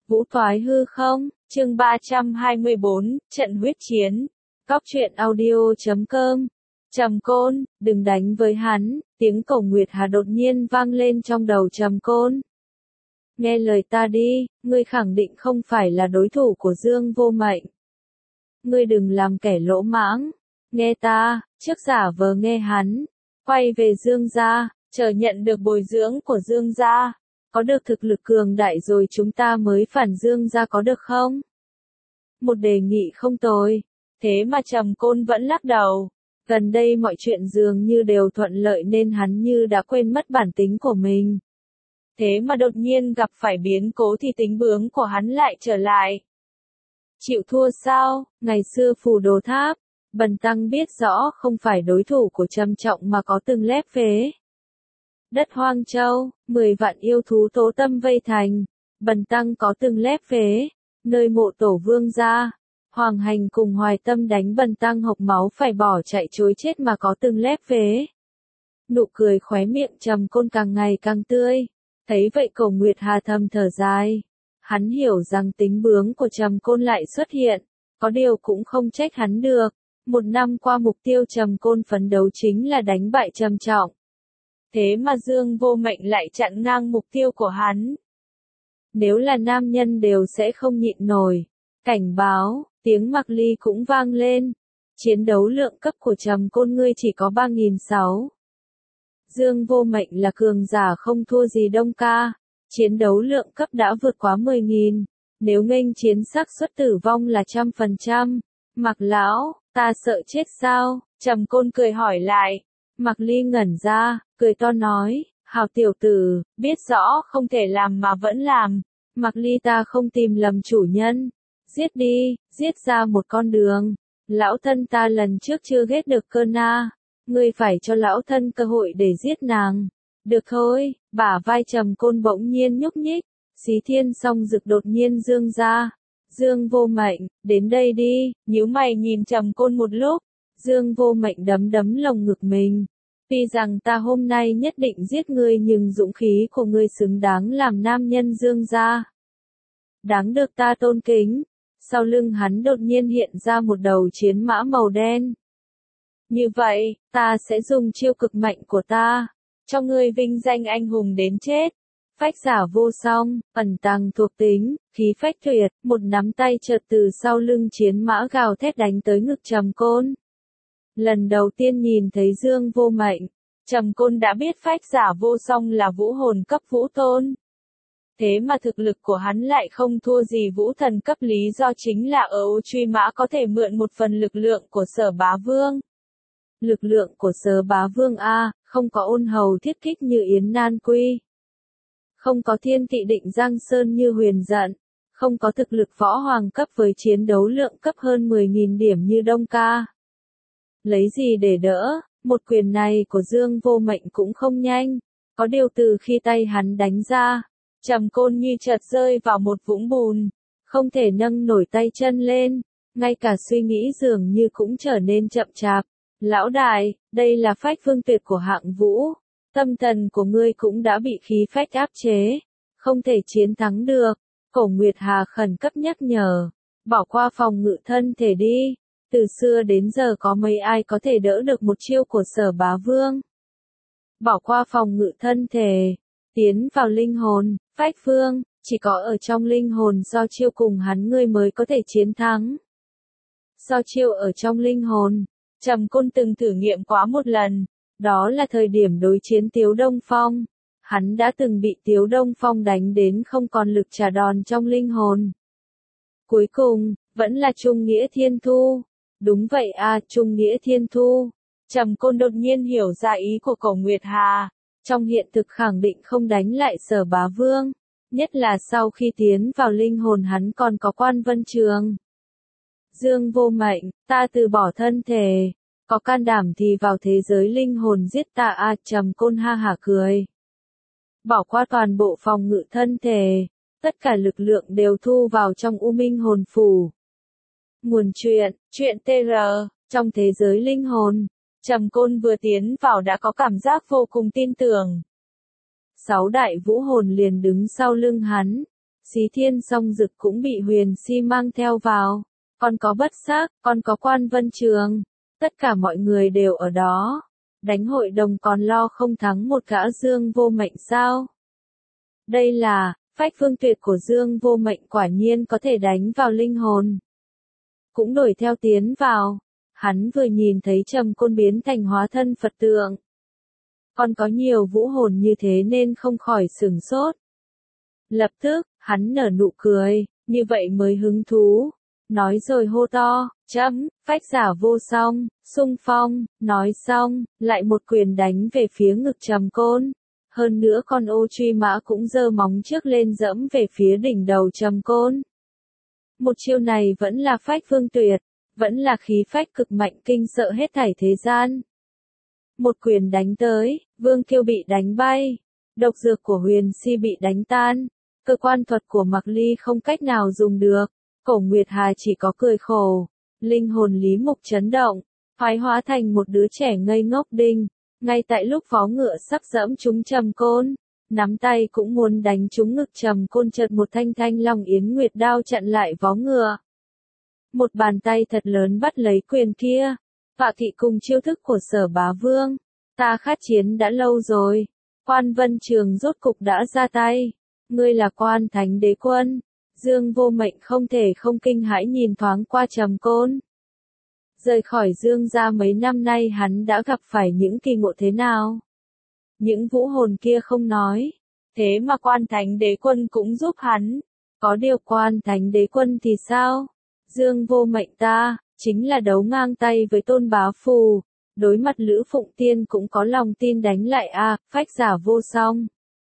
Vũ thoái hư không, chương 324, trận huyết chiến. Góc truyện audio.com. Trầm Côn, đừng đánh với hắn, tiếng Cổ Nguyệt Hà đột nhiên vang lên trong đầu Trầm Côn. Nghe lời ta đi, ngươi khẳng định không phải là đối thủ của Dương Vô Mệnh. Ngươi đừng làm kẻ lỗ mãng, nghe ta, trước giả vờ nghe hắn, quay về Dương gia, chờ nhận được bồi dưỡng của Dương gia. Có được thực lực cường đại rồi chúng ta mới phản Dương gia có được không? Một đề nghị không tồi. Thế mà Trầm Côn vẫn lắc đầu. Gần đây mọi chuyện dường như đều thuận lợi nên hắn như đã quên mất bản tính của mình. Thế mà đột nhiên gặp phải biến cố thì tính bướng của hắn lại trở lại. Chịu thua sao? Ngày xưa Phù Đồ Tháp, Bần Tăng biết rõ không phải đối thủ của Trầm Trọng mà có từng lép vế. Đất Hoang Châu, 10 vạn yêu thú tố tâm vây thành, Bần Tăng có từng lép vế, nơi mộ tổ vương gia. Hoàng Hành cùng Hoài Tâm đánh Bần Tăng hộc máu phải bỏ chạy chối chết mà có từng lép vế. Nụ cười khóe miệng Trầm Côn càng ngày càng tươi. Thấy vậy Cổ Nguyệt Hà thầm thở dài. Hắn hiểu rằng tính bướng của Trầm Côn lại xuất hiện, có điều cũng không trách hắn được. Một năm qua mục tiêu Trầm Côn phấn đấu chính là đánh bại Trầm Trọng. Thế mà Dương Vô Mệnh lại chặn ngang mục tiêu của hắn. Nếu là nam nhân đều sẽ không nhịn nổi. Cảnh báo, tiếng Mạc Ly cũng vang lên. Chiến đấu lượng cấp của Trầm Côn ngươi chỉ có 3.600. Dương Vô Mệnh là cường giả không thua gì Đông Ca. Chiến đấu lượng cấp đã vượt quá 10.000. Nếu nghênh chiến xác suất tử vong là 100%. Mạc lão, ta sợ chết sao? Trầm Côn cười hỏi lại. Mạc Ly ngẩn ra, cười to nói, hào tiểu tử, biết rõ không thể làm mà vẫn làm. Mạc Ly ta không tìm lầm chủ nhân. Giết đi, giết ra một con đường. Lão thân ta lần trước chưa ghét được cơ na. Ngươi phải cho lão thân cơ hội để giết nàng. Được thôi, bả vai Trầm Côn bỗng nhiên nhúc nhích. Xí Thiên Song Dực đột nhiên dương ra. Dương Vô Mệnh, đến đây đi, nhíu mày nhìn Trầm Côn một lúc. Dương Vô Mệnh đấm đấm lồng ngực mình. Tuy rằng ta hôm nay nhất định giết ngươi nhưng dũng khí của ngươi xứng đáng làm nam nhân Dương gia. Đáng được ta tôn kính. Sau lưng hắn đột nhiên hiện ra một đầu chiến mã màu đen. Như vậy, ta sẽ dùng chiêu cực mạnh của ta, cho ngươi vinh danh anh hùng đến chết. Phách giả vô song, ẩn tàng thuộc tính, khí phách tuyệt, một nắm tay chợt từ sau lưng chiến mã gào thét đánh tới ngực Trầm Côn. Lần đầu tiên nhìn thấy Dương Vô Mệnh, Trầm Côn đã biết phách giả vô song là vũ hồn cấp vũ tôn. Thế mà thực lực của hắn lại không thua gì vũ thần cấp, lý do chính là ở Ô Truy Mã có thể mượn một phần lực lượng của Sở Bá Vương. Lực lượng của Sở Bá Vương A, không có ôn hầu thiết kích như Yến Nan Quy. Không có thiên thị định Giang Sơn như Huyền Dận. Không có thực lực võ hoàng cấp với chiến đấu lượng cấp hơn 10.000 điểm như Đông Ca. Lấy gì để đỡ, một quyền này của Dương Vô Mệnh cũng không nhanh. Có điều từ khi tay hắn đánh ra, Trầm Côn như chợt rơi vào một vũng bùn. Không thể nâng nổi tay chân lên. Ngay cả suy nghĩ dường như cũng trở nên chậm chạp. Lão đại, đây là phách vương tuyệt của hạng vũ. Tâm thần của ngươi cũng đã bị khí phách áp chế. Không thể chiến thắng được. Cổ Nguyệt Hà khẩn cấp nhắc nhở. Bỏ qua phòng ngự thân thể đi. Từ xưa đến giờ có mấy ai có thể đỡ được một chiêu của Sở Bá Vương. Bỏ qua phòng ngự thân thể. Tiến vào linh hồn, phách vương, chỉ có ở trong linh hồn do chiêu cùng hắn ngươi mới có thể chiến thắng. Do chiêu ở trong linh hồn, Trầm Côn từng thử nghiệm quá một lần, đó là thời điểm đối chiến Tiếu Đông Phong. Hắn đã từng bị Tiếu Đông Phong đánh đến không còn lực trả đòn trong linh hồn. Cuối cùng, vẫn là Trung Nghĩa Thiên Thu. Đúng vậy à, Trung Nghĩa Thiên Thu. Trầm Côn đột nhiên hiểu ra ý của Cổ Nguyệt Hà. Trong hiện thực khẳng định không đánh lại Sở Bá Vương. Nhất là sau khi tiến vào linh hồn hắn còn có Quan Vân Trường. Dương Vô Mệnh, ta từ bỏ thân thể. Có can đảm thì vào thế giới linh hồn giết ta à, Trầm Côn ha hả cười. Bỏ qua toàn bộ phòng ngự thân thể. Tất cả lực lượng đều thu vào trong U Minh Hồn Phủ. Nguồn chuyện TR, trong thế giới linh hồn. Trầm Côn vừa tiến vào đã có cảm giác vô cùng tin tưởng. 6 đại vũ hồn liền đứng sau lưng hắn. Xí Thiên Song Dực cũng bị Huyền Si mang theo vào. Còn có Bất Sắc, còn có Quan Vân Trường. Tất cả mọi người đều ở đó. Đánh hội đồng còn lo không thắng một gã Dương Vô Mệnh sao? Đây là, phách phương tuyệt của Dương Vô Mệnh quả nhiên có thể đánh vào linh hồn. Cũng đuổi theo tiến vào. Hắn vừa nhìn thấy Trầm Côn biến thành hóa thân Phật tượng. Còn có nhiều vũ hồn như thế nên không khỏi sửng sốt. Lập tức, hắn nở nụ cười, như vậy mới hứng thú. Nói rồi hô to, phách giả vô song, xung phong, nói xong, lại một quyền đánh về phía ngực Trầm Côn. Hơn nữa con ô truy mã cũng giơ móng trước lên dẫm về phía đỉnh đầu Trầm Côn. Một chiêu này vẫn là phách phương tuyệt, vẫn là khí phách cực mạnh kinh sợ hết thảy thế gian. Một quyền đánh tới, Vương Kiêu bị đánh bay, độc dược của Huyền Si bị đánh tan, cơ quan thuật của Mạc Ly không cách nào dùng được, Cổ Nguyệt Hà chỉ có cười khổ, linh hồn Lý Mục chấn động, thoái hóa thành một đứa trẻ ngây ngốc đinh, ngay tại lúc vó ngựa sắp dẫm trúng Trầm Côn, nắm tay cũng muốn đánh trúng ngực Trầm Côn, chợt một thanh thanh long yến nguyệt đao chặn lại vó ngựa. Một bàn tay thật lớn bắt lấy quyền kia. Vạ Kỵ cùng chiêu thức của Sở Bá Vương. Ta khát chiến đã lâu rồi. Quan Vân Trường rốt cục đã ra tay. Ngươi là Quan Thánh Đế Quân. Dương Vô Mệnh không thể không kinh hãi nhìn thoáng qua Trầm Côn. Rời khỏi Dương gia mấy năm nay hắn đã gặp phải những kỳ ngộ thế nào? Những vũ hồn kia không nói. Thế mà Quan Thánh Đế Quân cũng giúp hắn. Có điều Quan Thánh Đế Quân thì sao? Dương Vô Mệnh ta, chính là đấu ngang tay với Tôn Bá Phù, đối mặt Lữ Phụng Tiên cũng có lòng tin đánh lại phách giả vô song.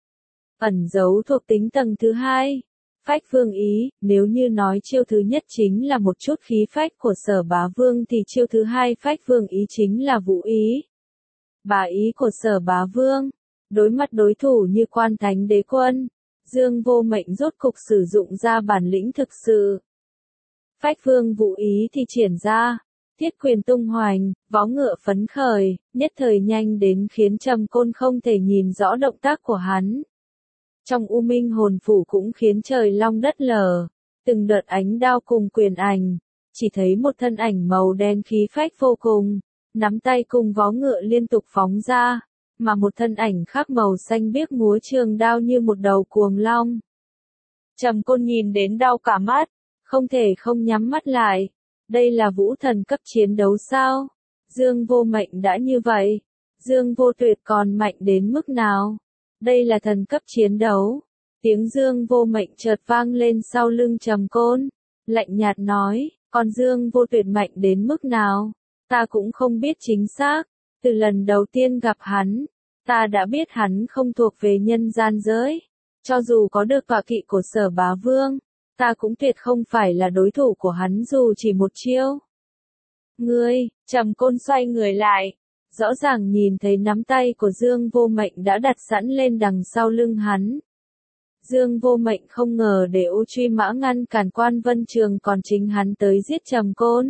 Ẩn giấu thuộc tính tầng thứ hai. Phách Vương Ý, nếu như nói chiêu thứ nhất chính là một chút khí phách của Sở Bá Vương thì chiêu thứ hai Phách Vương Ý chính là vũ ý. Bá ý của Sở Bá Vương, đối mặt đối thủ như Quan Thánh Đế Quân, Dương Vô Mệnh rốt cục sử dụng ra bản lĩnh thực sự. Phách Vương vũ ý thì triển ra, thiết quyền tung hoành, vó ngựa phấn khởi, nhất thời nhanh đến khiến Trầm Côn không thể nhìn rõ động tác của hắn. Trong U Minh hồn phủ cũng khiến trời long đất lở, từng đợt ánh đao cùng quyền ảnh, chỉ thấy một thân ảnh màu đen khí phách vô cùng, nắm tay cùng vó ngựa liên tục phóng ra, mà một thân ảnh khác màu xanh biếc múa trường đao như một đầu cuồng long. Trầm Côn nhìn đến đau cả mắt, không thể không nhắm mắt lại. Đây là vũ thần cấp chiến đấu sao? Dương Vô Mệnh đã như vậy. Dương Vô Tuyệt còn mạnh đến mức nào? Đây là thần cấp chiến đấu. Tiếng Dương Vô Mệnh chợt vang lên sau lưng Trầm Côn. Lạnh nhạt nói, còn Dương Vô Tuyệt mạnh đến mức nào? Ta cũng không biết chính xác. Từ lần đầu tiên gặp hắn, ta đã biết hắn không thuộc về nhân gian giới. Cho dù có được tọa kỵ của Sở Bá Vương, ta cũng tuyệt không phải là đối thủ của hắn dù chỉ một chiêu. Ngươi, Trầm Côn xoay người lại, rõ ràng nhìn thấy nắm tay của Dương Vô Mệnh đã đặt sẵn lên đằng sau lưng hắn. Dương Vô Mệnh không ngờ để ô truy mã ngăn cản Quan Vân Trường còn chính hắn tới giết Trầm Côn.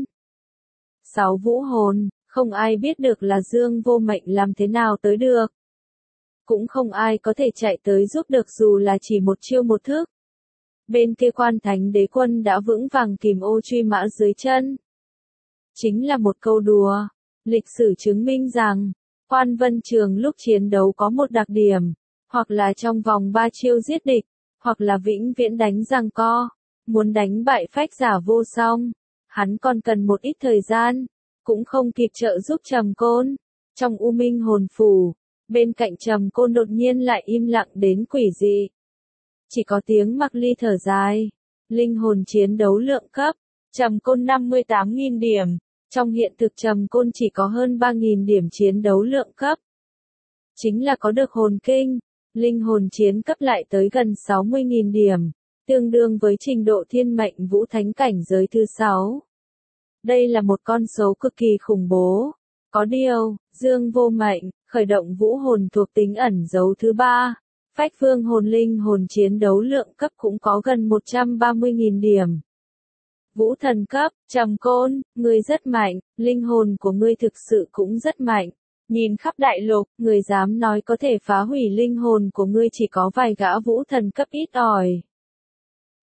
6 vũ hồn, không ai biết được là Dương Vô Mệnh làm thế nào tới được. Cũng không ai có thể chạy tới giúp được dù là chỉ một chiêu một thức. Bên kia Quan Thánh Đế Quân đã vững vàng kìm ô truy mã dưới chân. Chính là một câu đùa. Lịch sử chứng minh rằng, Quan Vân Trường lúc chiến đấu có một đặc điểm, hoặc là trong vòng 3 chiêu giết địch, hoặc là vĩnh viễn đánh giằng co. Muốn đánh bại phách giả vô song, hắn còn cần một ít thời gian, cũng không kịp trợ giúp Trầm Côn. Trong U Minh hồn phủ, bên cạnh Trầm Côn đột nhiên lại im lặng đến quỷ dị. Chỉ có tiếng Mạc Ly thở dài. Linh hồn chiến đấu lượng cấp, Trầm Côn 58.000 điểm. Trong hiện thực Trầm Côn chỉ có hơn 3.000 điểm chiến đấu lượng cấp. Chính là có được hồn kinh, linh hồn chiến cấp lại tới gần 60.000 điểm, tương đương với trình độ thiên mệnh vũ thánh cảnh giới thứ 6. Đây là một con số cực kỳ khủng bố. Có điều, Dương Vô Mệnh, khởi động vũ hồn thuộc tính ẩn dấu thứ 3. Phách Vương hồn linh hồn chiến đấu lượng cấp cũng có gần 130.000 điểm. Vũ thần cấp, Trầm Côn, ngươi rất mạnh, linh hồn của ngươi thực sự cũng rất mạnh. Nhìn khắp đại lục, người dám nói có thể phá hủy linh hồn của ngươi chỉ có vài gã vũ thần cấp ít ỏi.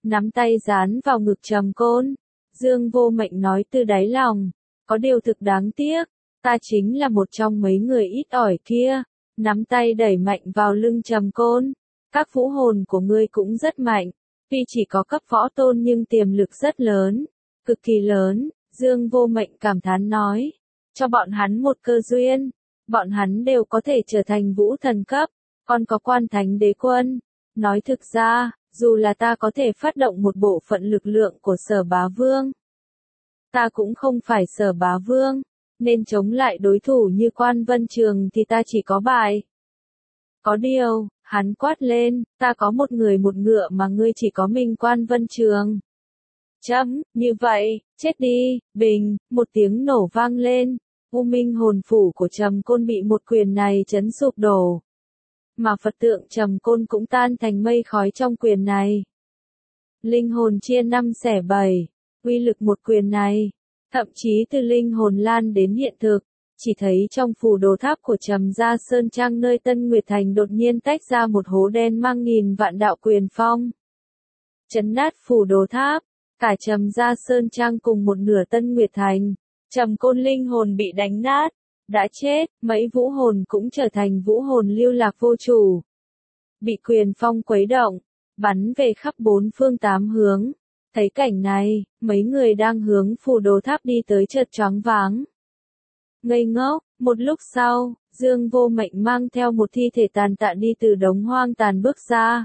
nắm tay dán vào ngực Trầm Côn. Dương Vô Mệnh nói từ đáy lòng, có điều thực đáng tiếc, ta chính là một trong mấy người ít ỏi kia. Nắm tay đẩy mạnh vào lưng Trầm Côn. Các vũ hồn của ngươi cũng rất mạnh, tuy chỉ có cấp võ tôn nhưng tiềm lực rất lớn, cực kỳ lớn. Dương Vô Mệnh cảm thán nói, cho bọn hắn một cơ duyên, bọn hắn đều có thể trở thành vũ thần cấp, còn có quan thánh đế quân. Nói thực ra, dù là ta có thể phát động một bộ phận lực lượng của Sở Bá Vương, ta cũng không phải Sở Bá Vương, nên chống lại đối thủ như Quan Vân Trường thì ta chỉ có bại. Có điều, hắn quát lên, ta có một người một ngựa mà ngươi chỉ có mình Quan Vân Trường. Chấm, như vậy, chết đi, bình, một tiếng nổ vang lên, U Minh hồn phủ của Trầm Côn bị một quyền này chấn sụp đổ. Mà Phật tượng Trầm Côn cũng tan thành mây khói trong quyền này. Linh hồn chia 5/7, uy lực một quyền này, thậm chí từ linh hồn lan đến hiện thực, chỉ thấy trong phù đồ tháp của Trầm gia Sơn Trang nơi Tân Nguyệt Thành đột nhiên tách ra một hố đen mang nghìn vạn đạo quyền phong. Chấn nát phù đồ tháp, cả Trầm gia Sơn Trang cùng một nửa Tân Nguyệt Thành, Trầm Côn linh hồn bị đánh nát, đã chết, mấy vũ hồn cũng trở thành vũ hồn lưu lạc vô chủ. Bị quyền phong khuấy động, bắn về khắp bốn phương tám hướng. Thấy cảnh này, mấy người đang hướng phù đồ tháp đi tới chợt choáng váng. Ngây ngốc, một lúc sau, Dương Vô Mệnh mang theo một thi thể tàn tạ đi từ đống hoang tàn bước ra.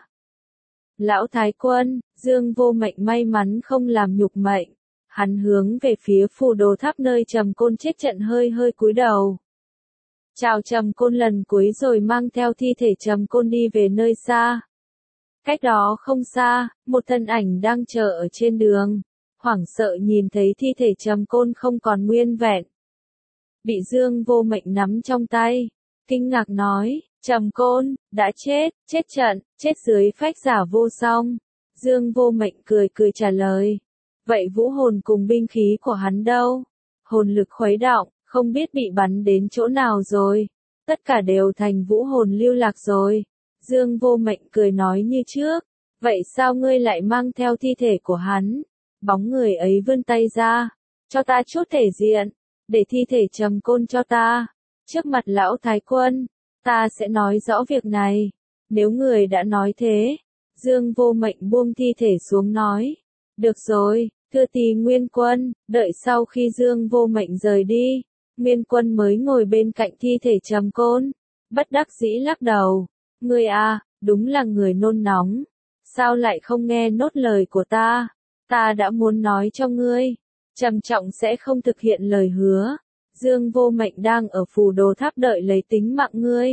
Lão Thái Quân, Dương Vô Mệnh may mắn không làm nhục mệnh. Hắn hướng về phía phù đồ tháp nơi Trầm Côn chết trận hơi hơi cúi đầu. Chào Trầm Côn lần cuối rồi mang theo thi thể Trầm Côn đi về nơi xa. Cách đó không xa, một thân ảnh đang chờ ở trên đường, hoảng sợ nhìn thấy thi thể Trầm Côn không còn nguyên vẹn. Bị Dương Vô Mệnh nắm trong tay, kinh ngạc nói, Trầm Côn, đã chết, chết trận, chết dưới phách giả vô song. Dương Vô Mệnh cười cười trả lời, vậy vũ hồn cùng binh khí của hắn đâu? Hồn lực khuấy động, không biết bị bắn đến chỗ nào rồi, tất cả đều thành vũ hồn lưu lạc rồi. Dương Vô Mệnh cười nói như trước, vậy sao ngươi lại mang theo thi thể của hắn? Bóng người ấy vươn tay ra, cho ta chút thể diện, để thi thể Trầm Côn cho ta. Trước mặt Lão Thái Quân, ta sẽ nói rõ việc này. Nếu người đã nói thế, Dương Vô Mệnh buông thi thể xuống nói, được rồi, thưa Tỳ Nguyên Quân. Đợi sau khi Dương Vô Mệnh rời đi, Nguyên Quân mới ngồi bên cạnh thi thể Trầm Côn, bất đắc dĩ lắc đầu. Ngươi à, đúng là người nôn nóng. Sao lại không nghe nốt lời của ta? Ta đã muốn nói cho ngươi, trầm trọng sẽ không thực hiện lời hứa. Dương Vô Mệnh đang ở phù đồ tháp đợi lấy tính mạng ngươi.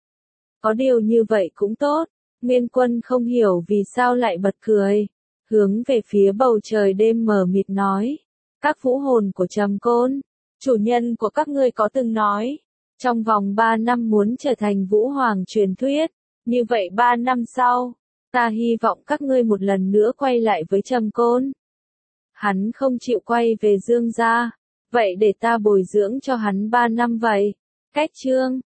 Có điều như vậy cũng tốt. Nguyên Quân không hiểu vì sao lại bật cười, hướng về phía bầu trời đêm mờ mịt nói, các vũ hồn của Trầm Côn, chủ nhân của các ngươi có từng nói, trong vòng 3 năm muốn trở thành vũ hoàng truyền thuyết, như vậy 3 năm sau, ta hy vọng các ngươi một lần nữa quay lại với Trầm Côn. Hắn không chịu quay về Dương gia, vậy để ta bồi dưỡng cho hắn 3 năm vậy. Cách chương